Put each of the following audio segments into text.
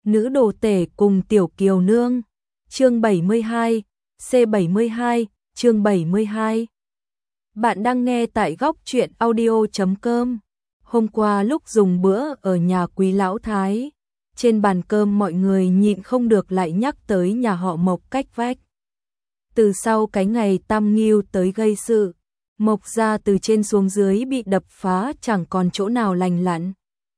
Nữ đồ tể cùng tiểu kiều nương. Chương 72, C72, chương 72. Bạn đang nghe tại góc truyện audio.com. Hôm qua lúc dùng bữa ở nhà quý lão thái, trên bàn cơm mọi người nhịn không được lại nhắc tới nhà họ Mộc cách vách. Từ sau cái ngày Tam Nghiêu tới gây sự, Mộc gia từ trên xuống dưới bị đập phá chẳng còn chỗ nào lành lặn.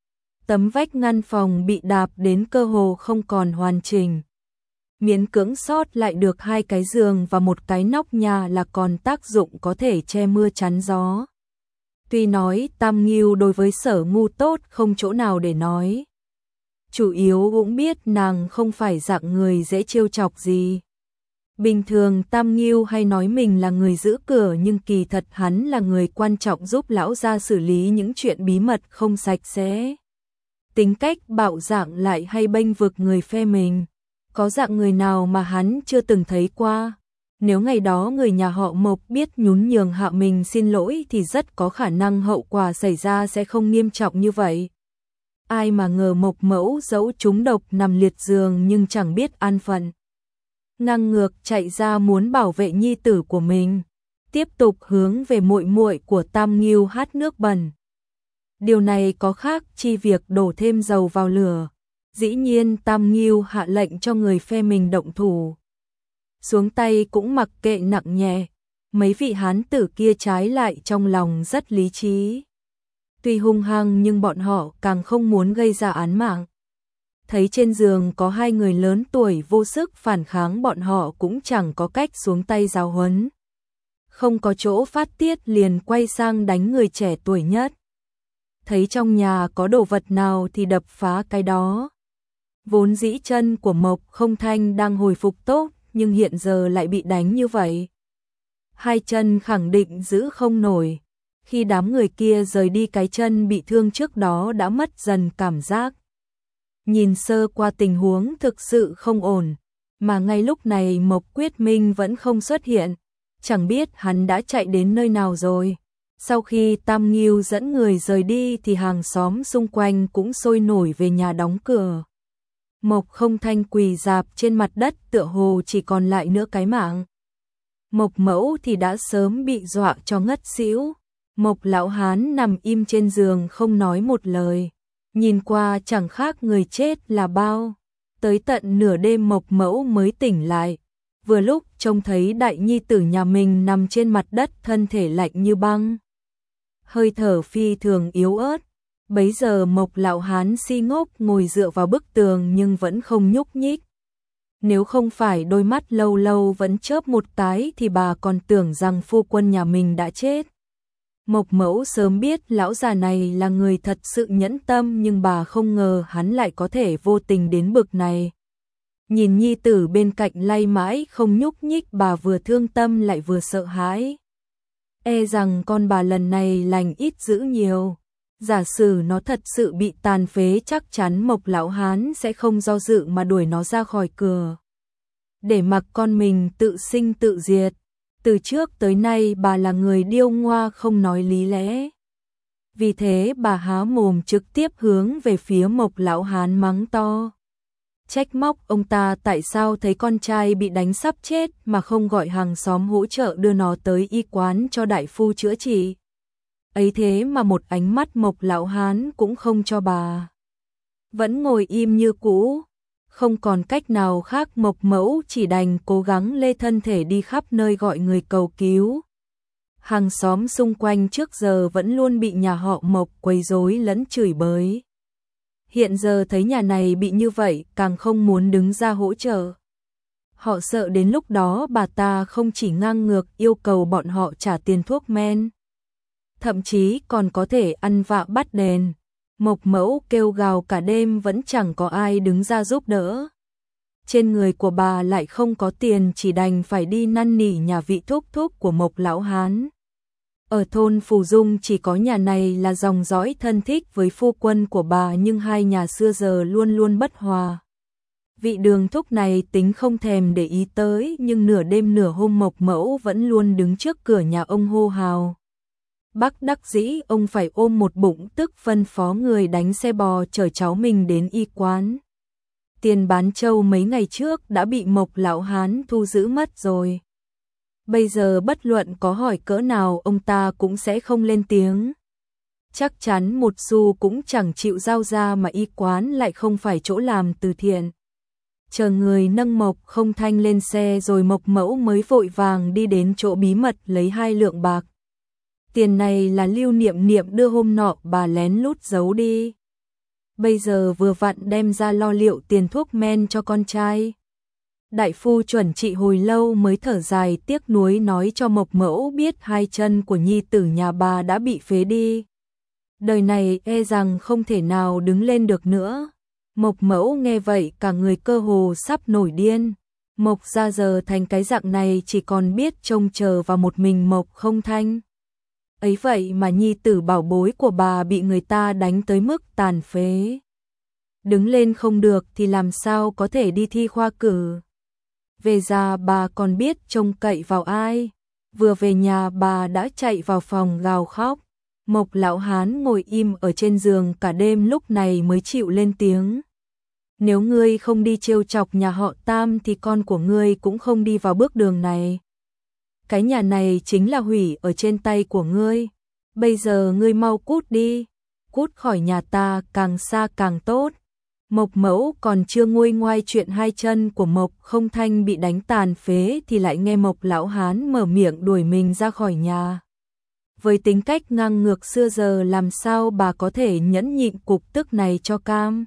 Tấm vách ngăn phòng bị đạp đến cơ hồ không còn hoàn chỉnh. Miễn cưỡng sót lại được 2 cái giường và một cái nóc nhà là còn tác dụng có thể che mưa chắn gió. Tuy nói Tam Nghiêu đối với Sở Ngu tốt không chỗ nào để nói. Chủ yếu cũng biết nàng không phải dạng người dễ trêu chọc gì. Bình thường Tam Nghiêu hay nói mình là người giữ cửa nhưng kỳ thật hắn là người quan trọng giúp lão gia xử lý những chuyện bí mật không sạch sẽ. Tính cách bạo dạn lại hay bênh vực người phe mình. Có dạng người nào mà hắn chưa từng thấy qua. Nếu ngày đó người nhà họ Mộc biết nhún nhường hạ mình xin lỗi thì rất có khả năng hậu quả xảy ra sẽ không nghiêm trọng như vậy. Ai mà ngờ Mộc mẫu dẫu trúng độc nằm liệt giường nhưng chẳng biết an phận. Ngang ngược chạy ra muốn bảo vệ nhi tử của mình. Tiếp tục hướng về muội muội của Tam Nghiêu hát nước bẩn. Điều này có khác chi việc đổ thêm dầu vào lửa. Dĩ nhiên Tam Nghiêu hạ lệnh cho người phe mình động thủ. Xuống tay cũng mặc kệ nặng nhẹ. Mấy vị hán tử kia trái lại trong lòng rất lý trí. Tuy hung hăng nhưng bọn họ càng không muốn gây ra án mạng. Thấy trên giường có 2 người lớn tuổi vô sức phản kháng bọn họ cũng chẳng có cách xuống tay giáo huấn. Không có chỗ phát tiết liền quay sang đánh người trẻ tuổi nhất. Thấy trong nhà có đồ vật nào thì đập phá cái đó. Vốn dĩ chân của Mộc Không Thanh đang hồi phục tốt nhưng hiện giờ lại bị đánh như vậy. 2 chân khẳng định giữ không nổi. Khi đám người kia rời đi cái chân bị thương trước đó đã mất dần cảm giác. Nhìn sơ qua tình huống thực sự không ổn, mà ngay lúc này Mộc Quyết Minh vẫn không xuất hiện, chẳng biết hắn đã chạy đến nơi nào rồi. Sau khi Tam Nghiêu dẫn người rời đi thì hàng xóm xung quanh cũng sôi nổi về nhà đóng cửa. Mộc Không Thanh quỳ rạp trên mặt đất tựa hồ chỉ còn lại nửa cái mạng. Mộc mẫu thì đã sớm bị dọa cho ngất xỉu. Mộc lão hán nằm im trên giường không nói một lời. Nhìn qua chẳng khác người chết là bao. Tới tận nửa đêm Mộc mẫu mới tỉnh lại. Vừa lúc trông thấy đại nhi tử nhà mình nằm trên mặt đất thân thể lạnh như băng. Hơi thở phi thường yếu ớt. Bấy giờ Mộc lão hán si ngốc ngồi dựa vào bức tường nhưng vẫn không nhúc nhích. Nếu không phải đôi mắt lâu lâu vẫn chớp một cái thì bà còn tưởng rằng phu quân nhà mình đã chết. Mộc mẫu sớm biết lão già này là người thật sự nhẫn tâm nhưng bà không ngờ hắn lại có thể vô tình đến bực này. Nhìn nhi tử bên cạnh lay mãi không nhúc nhích bà vừa thương tâm lại vừa sợ hãi. E rằng con bà lần này lành ít dữ nhiều. Giả sử nó thật sự bị tàn phế chắc chắn Mộc lão hán sẽ không do dự mà đuổi nó ra khỏi cửa. Để mặc con mình tự sinh tự diệt. Từ trước tới nay bà là người điêu ngoa không nói lý lẽ. Vì thế bà há mồm trực tiếp hướng về phía Mộc lão hán mắng to. Trách móc ông ta tại sao thấy con trai bị đánh sắp chết mà không gọi hàng xóm hỗ trợ đưa nó tới y quán cho đại phu chữa trị. Ấy thế mà một ánh mắt Mộc lão hán cũng không cho bà. Vẫn ngồi im như cũ. Không còn cách nào khác Mộc mẫu chỉ đành cố gắng lê thân thể đi khắp nơi gọi người cầu cứu. Hàng xóm xung quanh trước giờ vẫn luôn bị nhà họ Mộc quấy rối lẫn chửi bới. Hiện giờ thấy nhà này bị như vậy càng không muốn đứng ra hỗ trợ. Họ sợ đến lúc đó bà ta không chỉ ngang ngược yêu cầu bọn họ trả tiền thuốc men. Thậm chí còn có thể ăn vạ bắt đền. Mộc mẫu kêu gào cả đêm vẫn chẳng có ai đứng ra giúp đỡ. Trên người của bà lại không có tiền chỉ đành phải đi năn nỉ nhà vị thúc thúc của Mộc lão hán. Ở thôn Phù Dung chỉ có nhà này là dòng dõi thân thích với phu quân của bà nhưng hai nhà xưa giờ luôn luôn bất hòa. Vị Đường thúc này tính không thèm để ý tới nhưng nửa đêm nửa hôm Mộc mẫu vẫn luôn đứng trước cửa nhà ông hô hào. Bất đắc dĩ ông phải ôm một bụng tức phân phó người đánh xe bò chở cháu mình đến y quán. Tiền bán trâu mấy ngày trước đã bị Mộc lão hán thu giữ mất rồi. Bây giờ bất luận có hỏi cỡ nào ông ta cũng sẽ không lên tiếng. Chắc chắn một xu cũng chẳng chịu giao ra, mà y quán lại không phải chỗ làm từ thiện. Chờ người nâng Mộc Không Thanh lên xe rồi Mộc Mẫu mới vội vàng đi đến chỗ bí mật lấy 2 lượng bạc. Tiền này là Lưu Niệm Niệm đưa hôm nọ bà lén lút giấu đi. Bây giờ vừa vặn đem ra lo liệu tiền thuốc men cho con trai. Đại phu chuẩn trị hồi lâu mới thở dài tiếc nuối nói cho Mộc Mẫu biết 2 chân của nhi tử nhà bà đã bị phế đi. Đời này e rằng không thể nào đứng lên được nữa. Mộc Mẫu nghe vậy cả người cơ hồ sắp nổi điên. Mộc gia giờ thành cái dạng này chỉ còn biết trông chờ vào một mình Mộc Không Thanh. Ấy vậy mà nhi tử bảo bối của bà bị người ta đánh tới mức tàn phế. Đứng lên không được thì làm sao có thể đi thi khoa cử. Về già bà còn biết trông cậy vào ai. Vừa về nhà bà đã chạy vào phòng gào khóc. Mộc lão hán ngồi im ở trên giường cả đêm lúc này mới chịu lên tiếng. Nếu ngươi không đi trêu chọc nhà họ Tam thì con của ngươi cũng không đi vào bước đường này. Cái nhà này chính là hủy ở trên tay của ngươi. Bây giờ ngươi mau cút đi. Cút khỏi nhà ta càng xa càng tốt. Mộc Mẫu còn chưa nguôi ngoai chuyện 2 chân của Mộc Không Thanh bị đánh tàn phế thì lại nghe Mộc lão hán mở miệng đuổi mình ra khỏi nhà. Với tính cách ngang ngược xưa giờ làm sao bà có thể nhẫn nhịn cục tức này cho cam.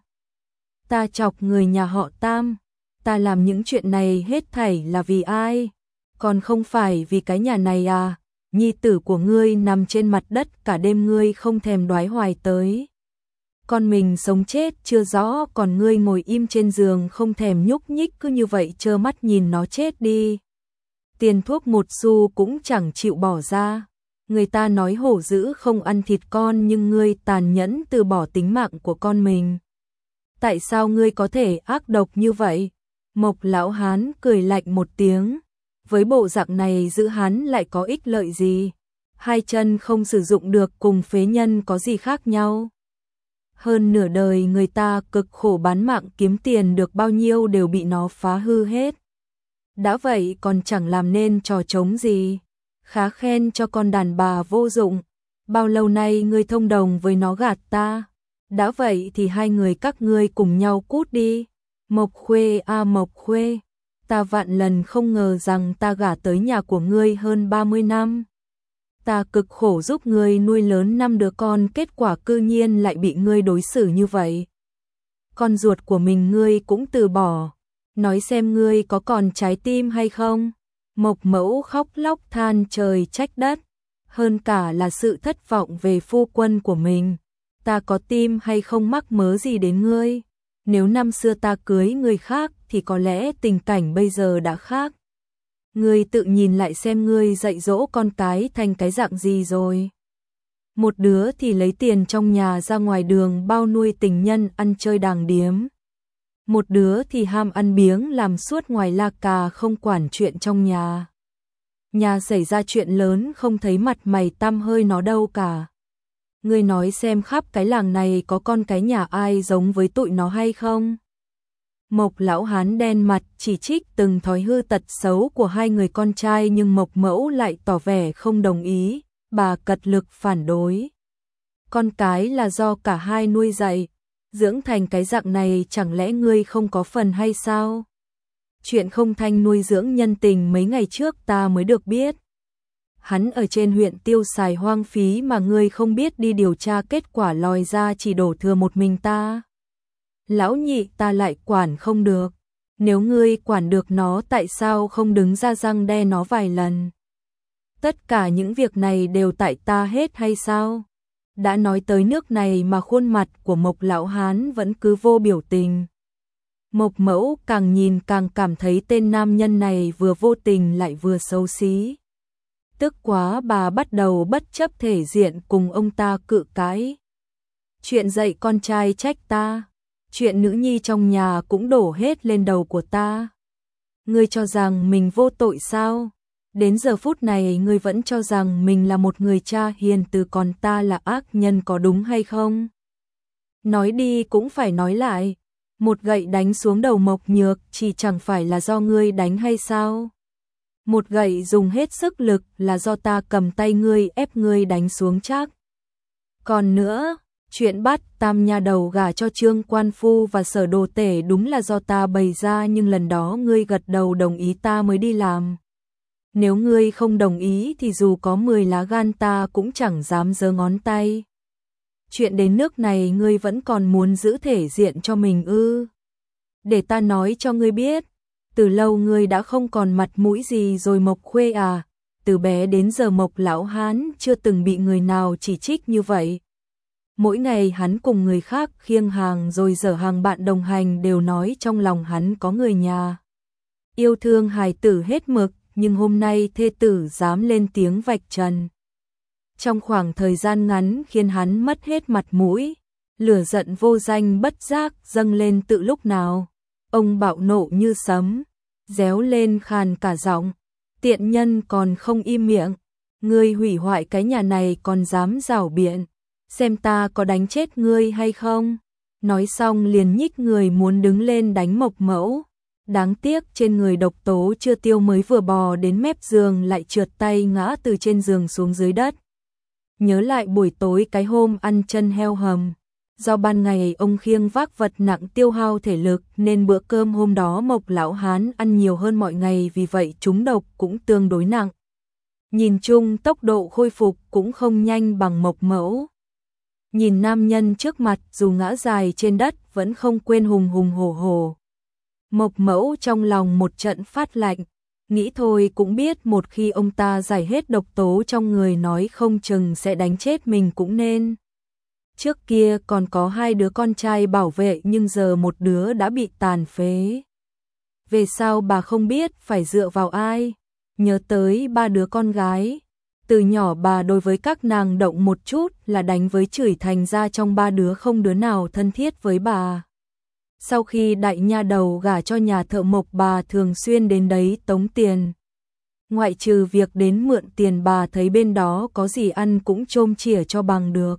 Ta chọc người nhà họ Tam, ta làm những chuyện này hết thảy là vì ai? Còn không phải vì cái nhà này à? Nhi tử của ngươi nằm trên mặt đất cả đêm ngươi không thèm đoái hoài tới. Con mình sống chết chưa rõ còn ngươi ngồi im trên giường không thèm nhúc nhích cứ như vậy trơ mắt nhìn nó chết đi. Tiền thuốc 1 xu cũng chẳng chịu bỏ ra. Người ta nói hổ dữ không ăn thịt con nhưng ngươi tàn nhẫn từ bỏ tính mạng của con mình. Tại sao ngươi có thể ác độc như vậy? Mộc lão hán cười lạnh một tiếng. Với bộ dạng này giữ hắn lại có ích lợi gì? 2 chân không sử dụng được cùng phế nhân có gì khác nhau? Hơn nửa đời người ta cực khổ bán mạng kiếm tiền được bao nhiêu đều bị nó phá hư hết. Đã vậy còn chẳng làm nên trò trống gì. Khá khen cho con đàn bà vô dụng. Bao lâu nay ngươi thông đồng với nó gạt ta? Đã vậy thì 2 người các ngươi cùng nhau cút đi. Mộc Khuê à Mộc Khuê, ta vạn lần không ngờ rằng ta gả tới nhà của ngươi hơn 30 năm. Ta cực khổ giúp ngươi nuôi lớn 5 đứa con kết quả cư nhiên lại bị ngươi đối xử như vậy. Con ruột của mình ngươi cũng từ bỏ. Nói xem ngươi có còn trái tim hay không? Mộc Mẫu khóc lóc than trời trách đất. Hơn cả là sự thất vọng về phu quân của mình. Ta có tim hay không mắc mớ gì đến ngươi. Nếu năm xưa ta cưới người khác thì có lẽ tình cảnh bây giờ đã khác. Ngươi tự nhìn lại xem ngươi dạy dỗ con cái thành cái dạng gì rồi. Một đứa thì lấy tiền trong nhà ra ngoài đường bao nuôi tình nhân ăn chơi đàng điếm. Một đứa thì ham ăn biếng làm suốt ngoài la cà không quản chuyện trong nhà. Nhà xảy ra chuyện lớn không thấy mặt mày tăm hơi nó đâu cả. Ngươi nói xem khắp cái làng này có con cái nhà ai giống với tụi nó hay không? Mộc lão hán đen mặt chỉ trích từng thói hư tật xấu của 2 người con trai nhưng Mộc Mẫu lại tỏ vẻ không đồng ý, bà cật lực phản đối. Con cái là do cả hai nuôi dạy, dưỡng thành cái dạng này chẳng lẽ ngươi không có phần hay sao? Chuyện Không Thanh nuôi dưỡng nhân tình mấy ngày trước ta mới được biết. Hắn ở trên huyện tiêu xài hoang phí mà ngươi không biết đi điều tra kết quả lòi ra chỉ đổ thừa một mình ta. Lão nhị ta lại quản không được. Nếu ngươi quản được nó tại sao không đứng ra răng đe nó vài lần? Tất cả những việc này đều tại ta hết hay sao? Đã nói tới nước này mà khuôn mặt của Mộc lão hán vẫn cứ vô biểu tình. Mộc Mẫu càng nhìn càng cảm thấy tên nam nhân này vừa vô tình lại vừa xấu xí. Tức quá bà bắt đầu bất chấp thể diện cùng ông ta cự cãi. Chuyện dạy con trai trách ta, chuyện nữ nhi trong nhà cũng đổ hết lên đầu của ta. Ngươi cho rằng mình vô tội sao? Đến giờ phút này ngươi vẫn cho rằng mình là một người cha hiền từ còn ta là ác nhân có đúng hay không? Nói đi cũng phải nói lại. Một gậy đánh xuống đầu Mộc Nhược, chỉ chẳng phải là do ngươi đánh hay sao? Một gậy dùng hết sức lực là do ta cầm tay ngươi ép ngươi đánh xuống chắc. Còn nữa, chuyện bắt Tam nha đầu gả cho Trương Quan Phu và Sở Đồ Tể đúng là do ta bày ra, nhưng lần đó ngươi gật đầu đồng ý ta mới đi làm. Nếu ngươi không đồng ý thì dù có 10 lá gan ta cũng chẳng dám giơ ngón tay. Chuyện đến nước này ngươi vẫn còn muốn giữ thể diện cho mình ư? Để ta nói cho ngươi biết, từ lâu ngươi đã không còn mặt mũi gì rồi Mộc Khuê à, từ bé đến giờ Mộc lão hán chưa từng bị người nào chỉ trích như vậy. Mỗi ngày hắn cùng người khác khiêng hàng rồi dở hàng bạn đồng hành đều nói trong lòng hắn có người nhà. Yêu thương hài tử hết mực, nhưng hôm nay thê tử dám lên tiếng vạch trần. Trong khoảng thời gian ngắn khiến hắn mất hết mặt mũi, lửa giận vô danh bất giác dâng lên tự lúc nào. Ông bạo nộ như sấm, réo lên khàn cả giọng, tiện nhân còn không im miệng, ngươi hủy hoại cái nhà này còn dám rảo biện, xem ta có đánh chết ngươi hay không. Nói xong liền nhích người muốn đứng lên đánh Mộc Mẫu. Đáng tiếc trên người độc tố chưa tiêu mới vừa bò đến mép giường lại trượt tay ngã từ trên giường xuống dưới đất. Nhớ lại buổi tối cái hôm ăn chân heo hầm, do ban ngày ông khiêng vác vật nặng tiêu hao thể lực nên bữa cơm hôm đó Mộc lão hán ăn nhiều hơn mọi ngày, vì vậy trúng độc cũng tương đối nặng. Nhìn chung tốc độ khôi phục cũng không nhanh bằng Mộc Mẫu. Nhìn nam nhân trước mặt dù ngã dài trên đất vẫn không quên hùng hùng hổ hổ. Mộc Mẫu trong lòng một trận phát lạnh, nghĩ thôi cũng biết một khi ông ta giải hết độc tố trong người nói không chừng sẽ đánh chết mình cũng nên. Trước kia còn có 2 đứa con trai bảo vệ nhưng giờ một đứa đã bị tàn phế. Về sau bà không biết phải dựa vào ai, nhớ tới 3 đứa con gái. Từ nhỏ bà đối với các nàng động một chút là đánh với chửi, thành ra trong 3 đứa không đứa nào thân thiết với bà. Sau khi đại nha đầu gả cho nhà thợ mộc bà thường xuyên đến đấy tống tiền. Ngoại trừ việc đến mượn tiền bà thấy bên đó có gì ăn cũng chôm chỉa cho bằng được.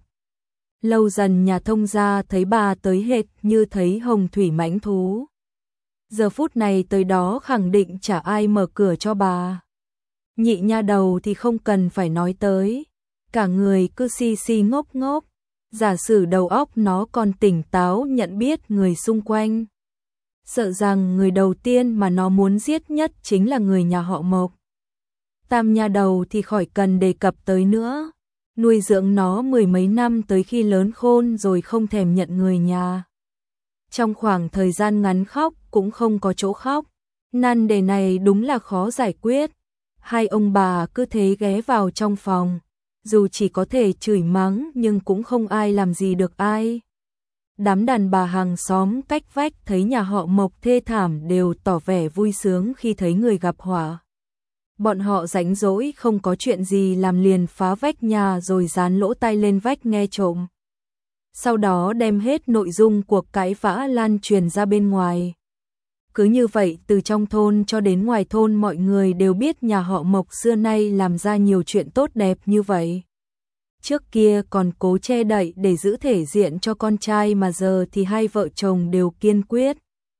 Lâu dần nhà thông gia thấy bà tới hệt như thấy hồng thủy mãnh thú. Giờ phút này tới đó khẳng định chả ai mở cửa cho bà. Nhị nha đầu thì không cần phải nói tới, cả người cứ si si ngốc ngốc, giả sử đầu óc nó còn tỉnh táo nhận biết người xung quanh. Sợ rằng người đầu tiên mà nó muốn giết nhất chính là người nhà họ Mộc. Tam nha đầu thì khỏi cần đề cập tới nữa, nuôi dưỡng nó 10 mấy năm tới khi lớn khôn rồi không thèm nhận người nhà. Trong khoảng thời gian ngắn khóc cũng không có chỗ khóc, nan đề này đúng là khó giải quyết. Hai ông bà cứ thế ghé vào trong phòng, dù chỉ có thể chửi mắng nhưng cũng không ai làm gì được ai. Đám đàn bà hàng xóm cách vách thấy nhà họ Mộc thê thảm đều tỏ vẻ vui sướng khi thấy người gặp họa. Bọn họ rảnh rỗi không có chuyện gì làm liền phá vách nhà rồi dán lỗ tai lên vách nghe trộm. Sau đó đem hết nội dung cuộc cãi vã lan truyền ra bên ngoài. Cứ như vậy từ trong thôn cho đến ngoài thôn mọi người đều biết nhà họ Mộc xưa nay làm ra nhiều chuyện tốt đẹp như vậy. Trước kia còn cố che đậy để giữ thể diện cho con trai mà giờ thì hai vợ chồng đều kiên quyết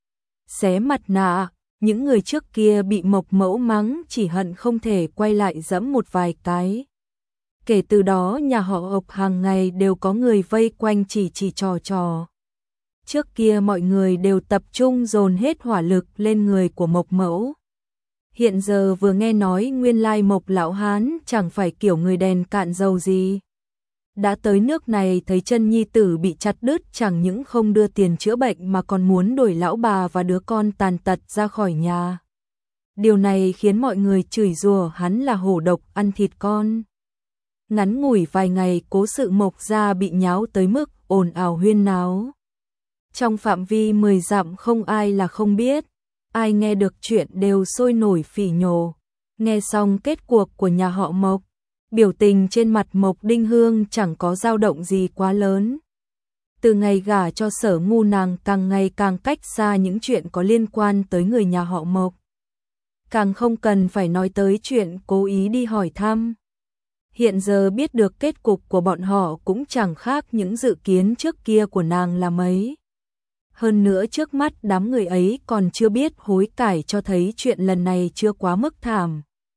xé mặt nạ. Những người trước kia bị Mộc Mẫu mắng chỉ hận không thể quay lại giẫm một vài cái. Kể từ đó nhà họ Mộc hàng ngày đều có người vây quanh chỉ trò. Trước kia mọi người đều tập trung dồn hết hỏa lực lên người của Mộc Mẫu. Hiện giờ vừa nghe nói nguyên lai Mộc lão hán chẳng phải kiểu người đèn cạn dầu gì. Đã tới nước này thấy chân nhi tử bị chặt đứt chẳng những không đưa tiền chữa bệnh mà còn muốn đuổi lão bà và đứa con tàn tật ra khỏi nhà. Điều này khiến mọi người chửi rủa hắn là hổ độc ăn thịt con. Ngắn ngủi vài ngày cố sự Mộc gia bị nháo tới mức ồn ào huyên náo. Trong phạm vi 10 dặm không ai là không biết, ai nghe được chuyện đều sôi nổi phỉ nhổ. Nghe xong kết cuộc của nhà họ Mộc, biểu tình trên mặt Mộc Đinh Hương chẳng có dao động gì quá lớn. Từ ngày gả cho Sở Ngu nàng càng ngày càng cách xa những chuyện có liên quan tới người nhà họ Mộc. Càng không cần phải nói tới chuyện cố ý đi hỏi thăm. Hiện giờ biết được kết cục của bọn họ cũng chẳng khác những dự kiến trước kia của nàng là mấy. Hơn nữa trước mắt đám người ấy còn chưa biết hối cải, cho thấy chuyện lần này chưa quá mức thảm.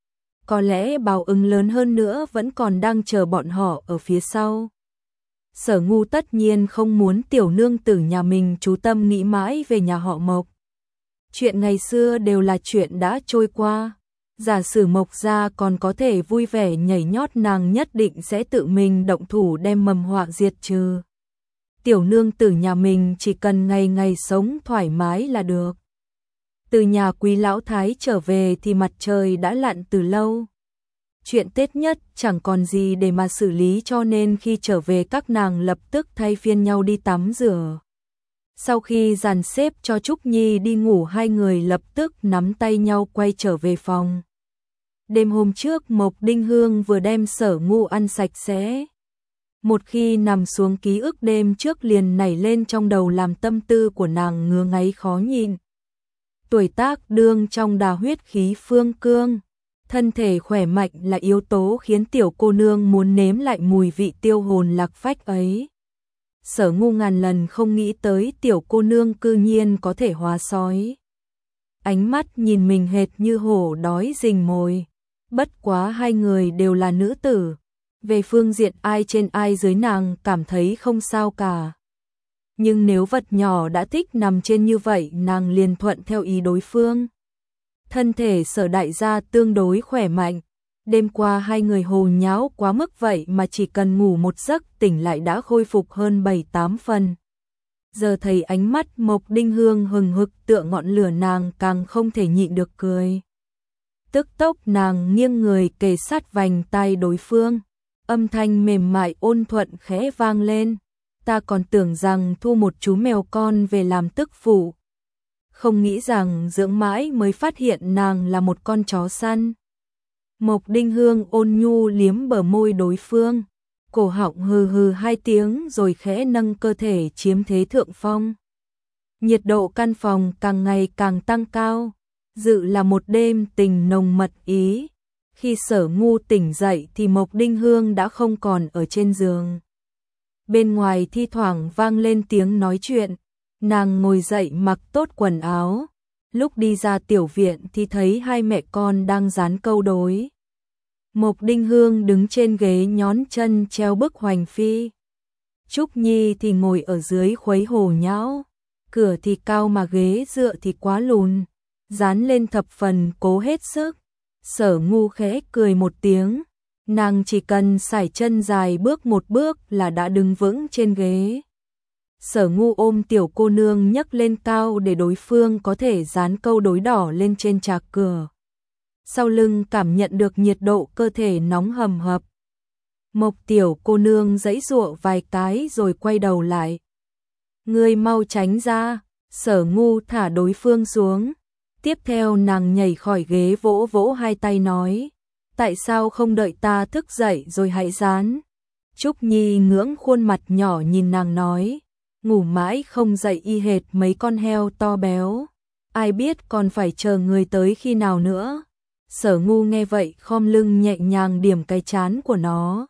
Có lẽ báo ứng lớn hơn nữa vẫn còn đang chờ bọn họ ở phía sau. Sở Ngu tất nhiên không muốn tiểu nương tử nhà mình chú tâm nghĩ mãi về nhà họ Mộc. Chuyện ngày xưa đều là chuyện đã trôi qua. Giả sử Mộc gia còn có thể vui vẻ nhảy nhót, nàng nhất định sẽ tự mình động thủ đem mầm họa diệt trừ. Tiểu nương tử nhà mình chỉ cần ngày ngày sống thoải mái là được. Từ nhà Quý lão thái trở về thì mặt trời đã lặn từ lâu. Chuyện Tết nhất chẳng còn gì để mà xử lý, cho nên khi trở về các nàng lập tức thay phiên nhau đi tắm rửa. Sau khi dàn xếp cho Trúc Nhi đi ngủ, hai người lập tức nắm tay nhau quay trở về phòng. Đêm hôm trước Mộc Đinh Hương vừa đem Sở Ngu ăn sạch sẽ. Một khi nằm xuống, ký ức đêm trước liền nảy lên trong đầu, làm tâm tư của nàng ngứa ngáy khó nhịn. Tuổi tác đương trong đà, huyết khí phương cương, thân thể khỏe mạnh là yếu tố khiến tiểu cô nương muốn nếm lại mùi vị tiêu hồn lạc phách ấy. Sở Ngu ngàn lần không nghĩ tới tiểu cô nương cư nhiên có thể hóa sói. Ánh mắt nhìn mình hệt như hổ đói rình mồi. Bất quá hai người đều là nữ tử. Về phương diện ai trên ai dưới nàng cảm thấy không sao cả. Nhưng nếu vật nhỏ đã thích nằm trên như vậy, nàng liền thuận theo ý đối phương. Thân thể Sở đại gia tương đối khỏe mạnh. Đêm qua hai người hồ nháo quá mức vậy mà chỉ cần ngủ một giấc tỉnh lại đã khôi phục hơn 7-8 phần. Giờ thấy ánh mắt Mộc Đinh Hương hừng hực tựa ngọn lửa, nàng càng không thể nhịn được cười. Tức tốc nàng nghiêng người kề sát vành tai đối phương. Âm thanh mềm mại ôn thuận khẽ vang lên. Ta còn tưởng rằng thu một chú mèo con về làm tức phụ. Không nghĩ rằng dưỡng mãi mới phát hiện nàng là một con chó săn. Mộc Đinh Hương ôn nhu liếm bờ môi đối phương. Cổ họng hừ hừ hai tiếng rồi khẽ nâng cơ thể chiếm thế thượng phong. Nhiệt độ căn phòng càng ngày càng tăng cao. Dự là một đêm tình nồng mật ý. Khi Sở Ngu tỉnh dậy thì Mộc Đinh Hương đã không còn ở trên giường. Bên ngoài thi thoảng vang lên tiếng nói chuyện. Nàng ngồi dậy mặc tốt quần áo. Lúc đi ra tiểu viện thì thấy hai mẹ con đang dán câu đối. Mộc Đinh Hương đứng trên ghế nhón chân treo bức Hoành Phi. Trúc Nhi thì ngồi ở dưới khuấy hồ nhão. Cửa thì cao mà ghế dựa thì quá lùn. Dán lên thập phần cố hết sức. Sở Ngu khẽ cười một tiếng. Nàng chỉ cần sải chân dài bước một bước là đã đứng vững trên ghế. Sở Ngu ôm tiểu cô nương nhấc lên cao để đối phương có thể dán câu đối đỏ lên trên trạc cửa. Sau lưng cảm nhận được nhiệt độ cơ thể nóng hầm hập. Mộc tiểu cô nương giãy giụa vài cái rồi quay đầu lại. Ngươi mau tránh ra. Sở Ngu thả đối phương xuống. Tiếp theo nàng nhảy khỏi ghế vỗ vỗ hai tay nói. Tại sao không đợi ta thức dậy rồi hãy dán? Trúc Nhi ngưỡng khuôn mặt nhỏ nhìn nàng nói. Ngủ mãi không dậy y hệt mấy con heo to béo. Ai biết còn phải chờ người tới khi nào nữa. Sở Ngu nghe vậy khom lưng nhẹ nhàng điểm cái trán của nó.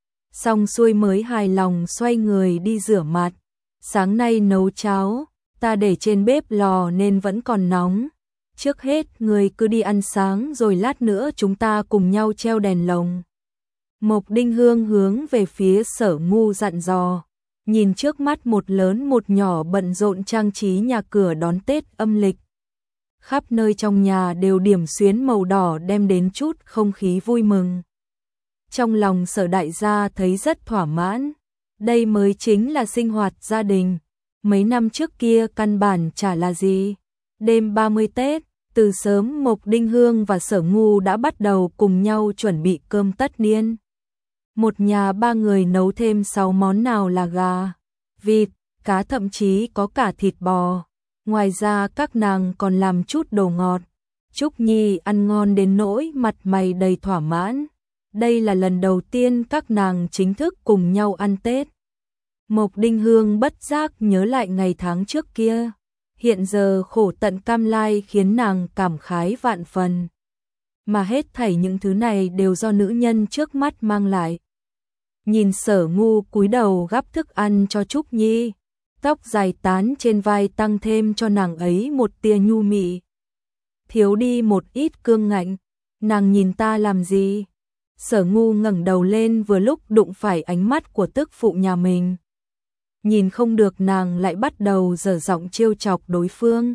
Xong xuôi mới hài lòng xoay người đi rửa mặt. Sáng nay nấu cháo, ta để trên bếp lò nên vẫn còn nóng. Trước hết người cứ đi ăn sáng rồi lát nữa chúng ta cùng nhau treo đèn lồng. Mộc Đinh Hương hướng về phía Sở Ngu dặn dò. Nhìn trước mắt một lớn một nhỏ bận rộn trang trí nhà cửa đón Tết âm lịch. Khắp nơi trong nhà đều điểm xuyến màu đỏ đem đến chút không khí vui mừng. Trong lòng Sở đại gia thấy rất thỏa mãn. Đây mới chính là sinh hoạt gia đình. Mấy năm trước kia căn bản chả là gì. Đêm 30 Tết, từ sớm Mộc Đinh Hương và Sở Ngu đã bắt đầu cùng nhau chuẩn bị cơm tất niên. Một nhà ba người nấu thêm 6 món, nào là gà, vịt, cá, thậm chí có cả thịt bò. Ngoài ra các nàng còn làm chút đồ ngọt. Trúc Nhi ăn ngon đến nỗi mặt mày đầy thỏa mãn. Đây là lần đầu tiên các nàng chính thức cùng nhau ăn Tết. Mộc Đinh Hương bất giác nhớ lại ngày tháng trước kia. Hiện giờ khổ tận cam lai khiến nàng cảm khái vạn phần. Mà hết thảy những thứ này đều do nữ nhân trước mắt mang lại. Nhìn Sở Ngu cúi đầu gắp thức ăn cho Trúc Nhi. Tóc dài tán trên vai tăng thêm cho nàng ấy một tia nhu mị. Thiếu đi một ít cương ngạnh. Nàng nhìn ta làm gì? Sở Ngu ngẩng đầu lên vừa lúc đụng phải ánh mắt của tức phụ nhà mình. Nhìn không được nàng lại bắt đầu giở giọng trêu chọc đối phương.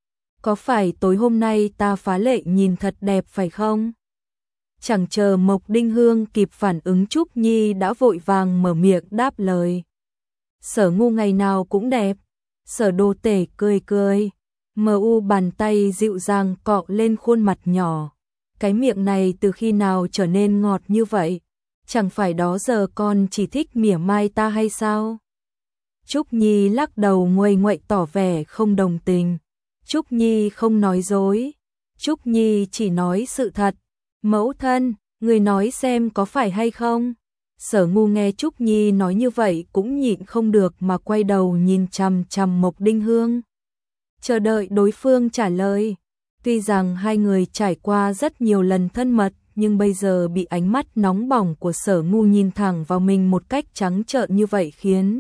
Có phải tối hôm nay ta phá lệ nhìn thật đẹp phải không? Chẳng chờ Mộc Đinh Hương kịp phản ứng, Trúc Nhi đã vội vàng mở miệng đáp lời. Sở Ngu ngày nào cũng đẹp. Sở Đô Tể cười cười, bàn tay dịu dàng cọ lên khuôn mặt nhỏ. Cái miệng này từ khi nào trở nên ngọt như vậy? Chẳng phải đó giờ con chỉ thích mỉa mai ta hay sao? Trúc Nhi lắc đầu nguây nguậy tỏ vẻ không đồng tình. Trúc Nhi không nói dối. Trúc Nhi chỉ nói sự thật. Mẫu thân, người nói xem có phải hay không? Sở Ngu nghe Trúc Nhi nói như vậy cũng nhịn không được mà quay đầu nhìn chằm chằm Mộc Đinh Hương. Chờ đợi đối phương trả lời. Tuy rằng hai người trải qua rất nhiều lần thân mật, nhưng bây giờ bị ánh mắt nóng bỏng của Sở Ngu nhìn thẳng vào mình một cách trắng trợn như vậy khiến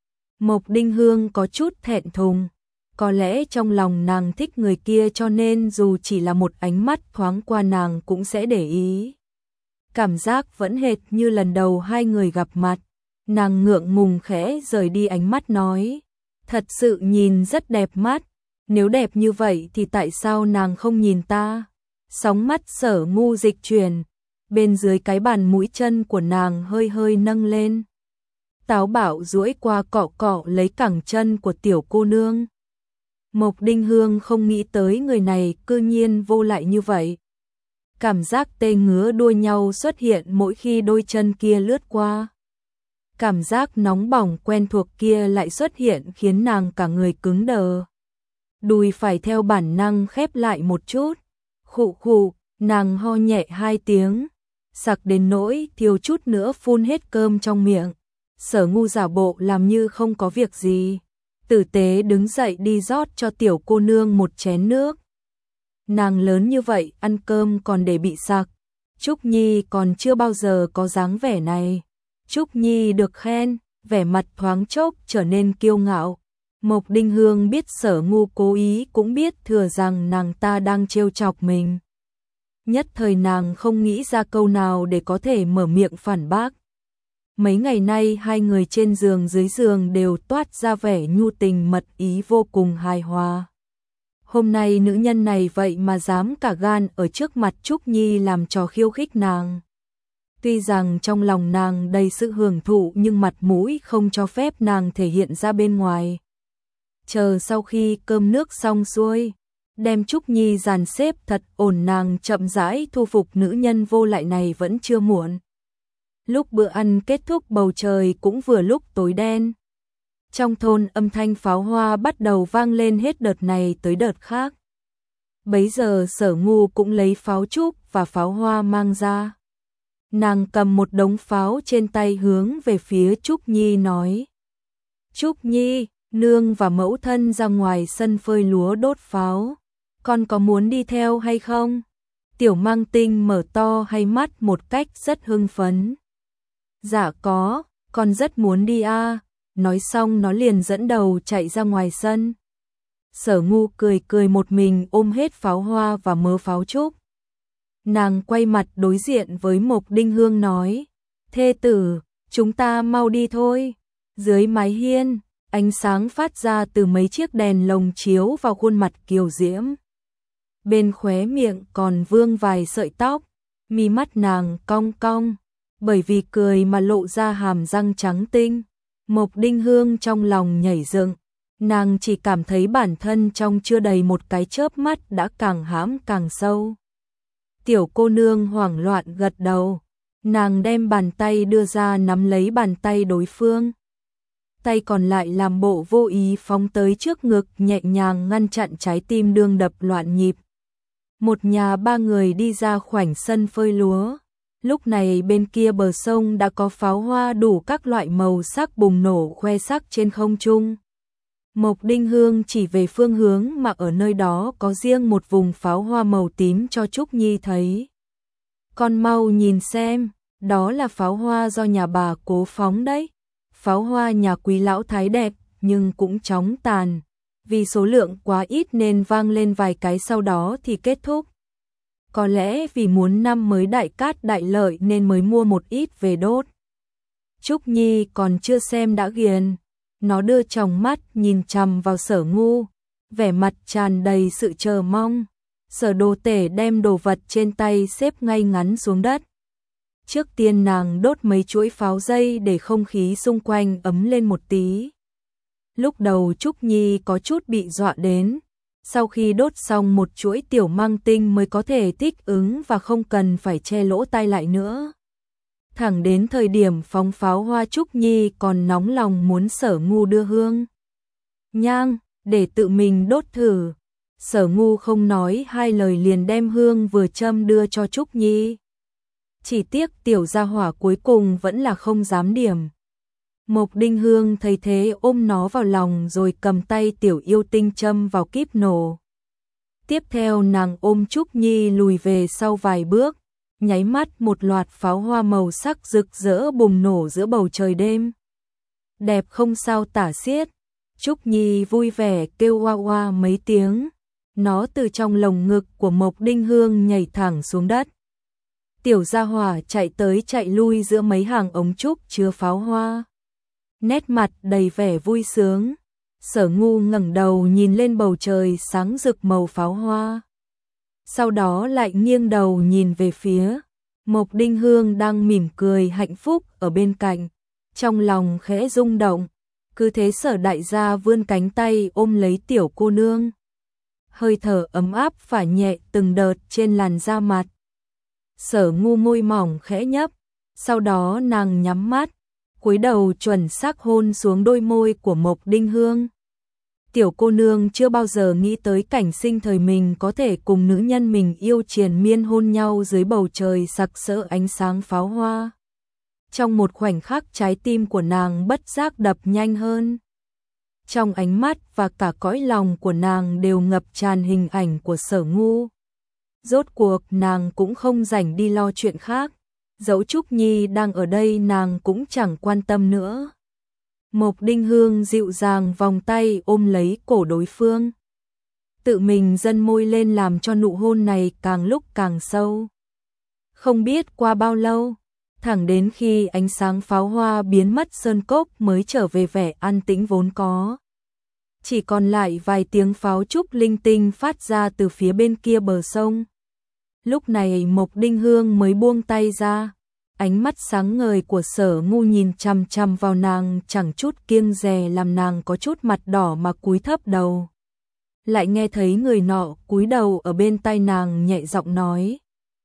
Mộc Đinh Hương có chút thẹn thùng. Có lẽ trong lòng nàng thích người kia cho nên dù chỉ là một ánh mắt thoáng qua nàng cũng sẽ để ý. Cảm giác vẫn hệt như lần đầu hai người gặp mặt. Nàng ngượng ngùng khẽ rời đi ánh mắt nói. Thật sự nhìn rất đẹp mắt. Nếu đẹp như vậy thì tại sao nàng không nhìn ta? Sóng mắt Sở Ngu dịch chuyển. Bên dưới cái bàn mũi chân của nàng hơi hơi nâng lên. Táo bạo duỗi qua cọ cọ lấy cẳng chân của tiểu cô nương. Mộc Đinh Hương không nghĩ tới người này cư nhiên vô lại như vậy. Cảm giác tê ngứa đuôi nhau xuất hiện mỗi khi đôi chân kia lướt qua. Cảm giác nóng bỏng quen thuộc kia lại xuất hiện khiến nàng cả người cứng đờ. Đùi phải theo bản năng khép lại một chút. Khụ khụ, nàng ho nhẹ 2 tiếng. Sặc đến nỗi thiếu chút nữa phun hết cơm trong miệng. Sở Ngu giả bộ làm như không có việc gì. Tử tế đứng dậy đi rót cho tiểu cô nương một chén nước. Nàng lớn như vậy ăn cơm còn để bị sặc. Trúc Nhi còn chưa bao giờ có dáng vẻ này. Trúc Nhi được khen, vẻ mặt thoáng chốc trở nên kiêu ngạo. Mộc Đinh Hương biết Sở Ngu cố ý cũng biết thừa rằng nàng ta đang trêu chọc mình. Nhất thời nàng không nghĩ ra câu nào để có thể mở miệng phản bác. Mấy ngày nay hai người trên giường dưới giường đều toát ra vẻ nhu tình mật ý vô cùng hài hòa. Hôm nay nữ nhân này vậy mà dám cả gan ở trước mặt Trúc Nhi làm trò khiêu khích nàng. Tuy rằng trong lòng nàng đầy sự hưởng thụ nhưng mặt mũi không cho phép nàng thể hiện ra bên ngoài. Chờ sau khi cơm nước xong xuôi, đem Trúc Nhi dàn xếp thật ổn, nàng chậm rãi thu phục nữ nhân vô lại này vẫn chưa muộn. Lúc bữa ăn kết thúc bầu trời cũng vừa lúc tối đen. Trong thôn âm thanh pháo hoa bắt đầu vang lên hết đợt này tới đợt khác. Bấy giờ Sở Ngu cũng lấy pháo trúc và pháo hoa mang ra. Nàng cầm một đống pháo trên tay hướng về phía Trúc Nhi nói. Trúc Nhi, nương và mẫu thân ra ngoài sân phơi lúa đốt pháo. Con có muốn đi theo hay không? Tiểu Mang Tinh mở to hai mắt một cách rất hưng phấn. Dạ có, con rất muốn đi a. Nói xong nó liền dẫn đầu chạy ra ngoài sân. Sở Ngu cười cười một mình ôm hết pháo hoa và mớ pháo trúc. Nàng quay mặt đối diện với Mộc Đinh Hương nói. Thê tử, chúng ta mau đi thôi. Dưới mái hiên, ánh sáng phát ra từ mấy chiếc đèn lồng chiếu vào khuôn mặt kiều diễm. Bên khóe miệng còn vương vài sợi tóc, mi mắt nàng cong cong, bởi vì cười mà lộ ra hàm răng trắng tinh. Mộc Đinh Hương trong lòng nhảy dựng, nàng chỉ cảm thấy bản thân trong chưa đầy một cái chớp mắt đã càng hãm càng sâu. Tiểu cô nương hoảng loạn gật đầu, nàng đem bàn tay đưa ra nắm lấy bàn tay đối phương. Tay còn lại làm bộ vô ý phóng tới trước ngực nhẹ nhàng ngăn chặn trái tim đương đập loạn nhịp. Một nhà ba người đi ra khoảnh sân phơi lúa. Lúc này bên kia bờ sông đã có pháo hoa đủ các loại màu sắc bùng nổ khoe sắc trên không trung. Mộc Đinh Hương chỉ về phương hướng mà ở nơi đó có riêng một vùng pháo hoa màu tím cho Trúc Nhi thấy. Con mau nhìn xem, đó là pháo hoa do nhà bà cố phóng đấy. Pháo hoa nhà quý lão thái đẹp, nhưng cũng chóng tàn. Vì số lượng quá ít nên vang lên vài cái sau đó thì kết thúc. Có lẽ vì muốn năm mới đại cát đại lợi nên mới mua một ít về đốt. Trúc Nhi còn chưa xem đã ghiền. Nó đưa tròng mắt nhìn chằm vào Sở Ngu, vẻ mặt tràn đầy sự chờ mong. Sở Đồ Tể đem đồ vật trên tay xếp ngay ngắn xuống đất. Trước tiên nàng đốt mấy chuỗi pháo dây để không khí xung quanh ấm lên một tí. Lúc đầu Trúc Nhi có chút bị dọa đến. Sau khi đốt xong một chuỗi tiểu mang tinh mới có thể thích ứng và không cần phải che lỗ tai lại nữa. Thẳng đến thời điểm phóng pháo hoa Trúc Nhi còn nóng lòng muốn Sở Ngu đưa hương nhang để tự mình đốt thử. Sở Ngu không nói hai lời liền đem hương vừa châm đưa cho Trúc Nhi. Chỉ tiếc tiểu gia hỏa cuối cùng vẫn là không dám điểm. Mộc Đinh Hương thấy thế ôm nó vào lòng rồi cầm tay tiểu yêu tinh châm vào kíp nổ. Tiếp theo nàng ôm Trúc Nhi lùi về sau vài bước, nháy mắt một loạt pháo hoa màu sắc rực rỡ bùng nổ giữa bầu trời đêm. Đẹp không sao tả xiết. Trúc Nhi vui vẻ kêu oa oa mấy tiếng. Nó từ trong lồng ngực của Mộc Đinh Hương nhảy thẳng xuống đất. Tiểu gia hỏa chạy tới chạy lui giữa mấy hàng ống trúc chứa pháo hoa. Nét mặt đầy vẻ vui sướng. Sở Ngu ngẩng đầu nhìn lên bầu trời sáng rực màu pháo hoa. Sau đó lại nghiêng đầu nhìn về phía Mộc Đinh Hương đang mỉm cười hạnh phúc ở bên cạnh. Trong lòng khẽ rung động. Cứ thế Sở đại gia vươn cánh tay ôm lấy tiểu cô nương. Hơi thở ấm áp phả nhẹ từng đợt trên làn da mặt. Sở Ngu môi mỏng khẽ nhấp. Sau đó nàng nhắm mắt, cúi đầu chuẩn xác hôn xuống đôi môi của Mộc Đinh Hương. Tiểu cô nương chưa bao giờ nghĩ tới cảnh sinh thời mình có thể cùng nữ nhân mình yêu triền miên hôn nhau dưới bầu trời sặc sỡ ánh sáng pháo hoa. Trong một khoảnh khắc trái tim của nàng bất giác đập nhanh hơn. Trong ánh mắt và cả cõi lòng của nàng đều ngập tràn hình ảnh của Sở Ngu. Rốt cuộc nàng cũng không rảnh đi lo chuyện khác. Dẫu Trúc Nhi đang ở đây nàng cũng chẳng quan tâm nữa. Mộc Đinh Hương dịu dàng vòng tay ôm lấy cổ đối phương. Tự mình dâng môi lên làm cho nụ hôn này càng lúc càng sâu. Không biết qua bao lâu, thẳng đến khi ánh sáng pháo hoa biến mất sơn cốc mới trở về vẻ an tĩnh vốn có. Chỉ còn lại vài tiếng pháo trúc linh tinh phát ra từ phía bên kia bờ sông. Lúc này Mộc Đinh Hương mới buông tay ra. Ánh mắt sáng ngời của Sở Ngu nhìn chằm chằm vào nàng chẳng chút kiêng dè làm nàng có chút mặt đỏ mà cúi thấp đầu. Lại nghe thấy người nọ cúi đầu ở bên tai nàng nhẹ giọng nói.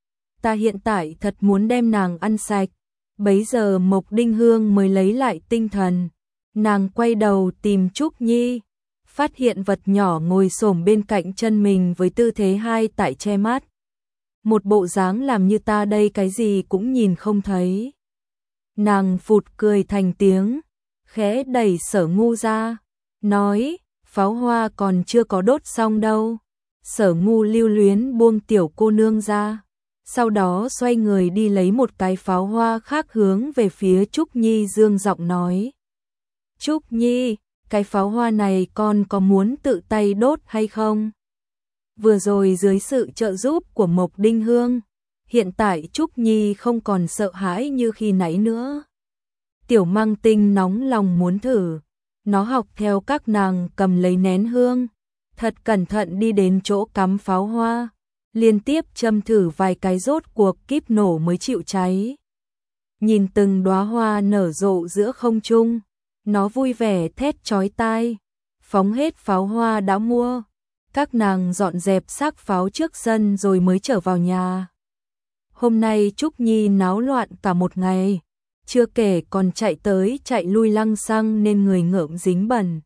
Ta hiện tại thật muốn đem nàng ăn sạch. Bấy giờ Mộc Đinh Hương mới lấy lại tinh thần. Nàng quay đầu tìm Trúc Nhi. Phát hiện vật nhỏ ngồi xổm bên cạnh chân mình với tư thế hai tại che mắt. Một bộ dáng làm như ta đây cái gì cũng nhìn không thấy. Nàng phụt cười thành tiếng, khẽ đẩy Sở Ngu ra, nói, pháo hoa còn chưa có đốt xong đâu. Sở Ngu lưu luyến buông tiểu cô nương ra, sau đó xoay người đi lấy một cái pháo hoa khác hướng về phía Trúc Nhi dương giọng nói. Trúc Nhi, cái pháo hoa này con có muốn tự tay đốt hay không? Vừa rồi dưới sự trợ giúp của Mộc Đinh Hương, hiện tại Trúc Nhi không còn sợ hãi như khi nãy nữa. Tiểu mang tinh nóng lòng muốn thử, nó học theo các nàng cầm lấy nén hương, thật cẩn thận đi đến chỗ cắm pháo hoa, liên tiếp châm thử vài cái rốt cuộc kíp nổ mới chịu cháy. Nhìn từng đóa hoa nở rộ giữa không trung, nó vui vẻ thét chói tai, phóng hết pháo hoa đã mua. Các nàng dọn dẹp xác pháo trước sân rồi mới trở vào nhà. Hôm nay Trúc Nhi náo loạn cả một ngày, chưa kể còn chạy tới chạy lui lăng xăng nên người ngợm dính bẩn.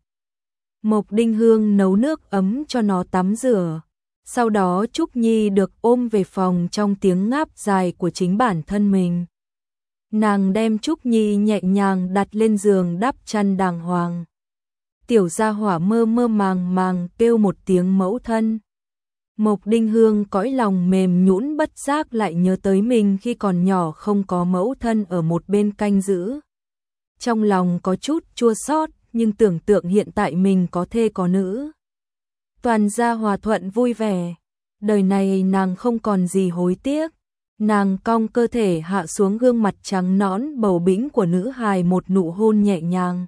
Mộc Đinh Hương nấu nước ấm cho nó tắm rửa. Sau đó Trúc Nhi được ôm về phòng trong tiếng ngáp dài của chính bản thân mình. Nàng đem Trúc Nhi nhẹ nhàng đặt lên giường đắp chăn đàng hoàng. Tiểu gia hỏa mơ mơ màng màng kêu một tiếng mẫu thân. Mộc Đinh Hương cõi lòng mềm nhũn bất giác lại nhớ tới mình khi còn nhỏ không có mẫu thân ở một bên canh giữ. Trong lòng có chút chua xót nhưng tưởng tượng hiện tại mình có thê có nữ. Toàn gia hòa thuận vui vẻ. Đời này nàng không còn gì hối tiếc. Nàng cong cơ thể hạ xuống gương mặt trắng nõn bầu bĩnh của nữ hài một nụ hôn nhẹ nhàng.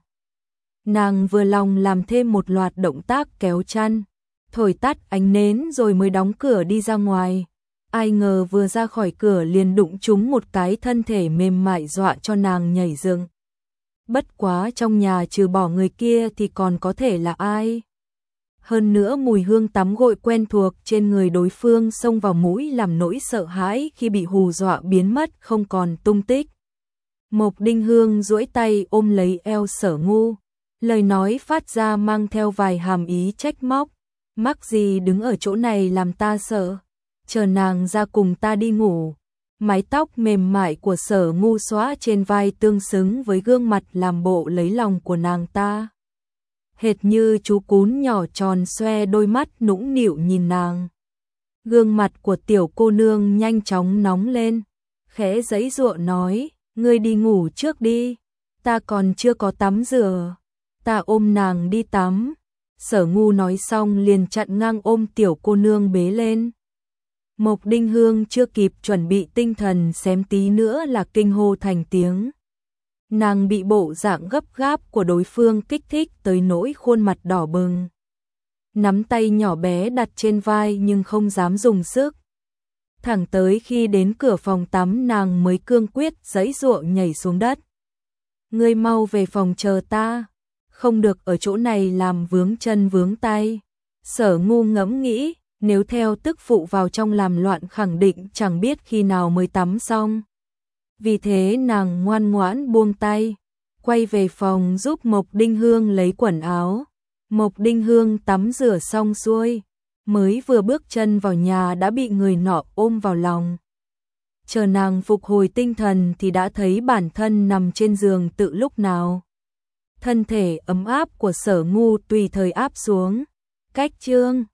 Nàng vừa lòng làm thêm một loạt động tác kéo chăn, thổi tắt ánh nến rồi mới đóng cửa đi ra ngoài. Ai ngờ vừa ra khỏi cửa liền đụng trúng một cái thân thể mềm mại dọa cho nàng nhảy dựng. Bất quá trong nhà trừ bỏ người kia thì còn có thể là ai? Hơn nữa mùi hương tắm gội quen thuộc trên người đối phương xông vào mũi làm nỗi sợ hãi khi bị hù dọa biến mất không còn tung tích. Mộc Đinh Hương duỗi tay ôm lấy eo Sở Ngu, lời nói phát ra mang theo vài hàm ý trách móc. Mắc gì đứng ở chỗ này làm ta sợ, chờ nàng ra cùng ta đi ngủ. Mái tóc mềm mại của Sở Ngu xõa trên vai tương xứng với gương mặt làm bộ lấy lòng của nàng ta. Hệt như chú cún nhỏ tròn xoe đôi mắt nũng nịu nhìn nàng. Gương mặt của tiểu cô nương nhanh chóng nóng lên, khẽ giãy giụa nói, ngươi đi ngủ trước đi, ta còn chưa có tắm rửa, ta ôm nàng đi tắm. Sở Ngu nói xong liền chặn ngang ôm tiểu cô nương bế lên. Mộc Đinh Hương chưa kịp chuẩn bị tinh thần xém tí nữa là kinh hô thành tiếng. Nàng bị bộ dạng gấp gáp của đối phương kích thích tới nỗi khuôn mặt đỏ bừng. Nắm tay nhỏ bé đặt trên vai nhưng không dám dùng sức. Thẳng tới khi đến cửa phòng tắm nàng mới cương quyết giãy giụa nhảy xuống đất. Ngươi mau về phòng chờ ta, không được ở chỗ này làm vướng chân vướng tay. Sở Ngu ngẫm nghĩ, nếu theo tức phụ vào trong làm loạn khẳng định chẳng biết khi nào mới tắm xong. Vì thế nàng ngoan ngoãn buông tay, quay về phòng giúp Mộc Đinh Hương lấy quần áo. Mộc Đinh Hương tắm rửa xong xuôi, mới vừa bước chân vào nhà đã bị người nọ ôm vào lòng. Chờ nàng phục hồi tinh thần thì đã thấy bản thân nằm trên giường tự lúc nào. Thân thể ấm áp của Sở Ngu tùy thời áp xuống. Cách chương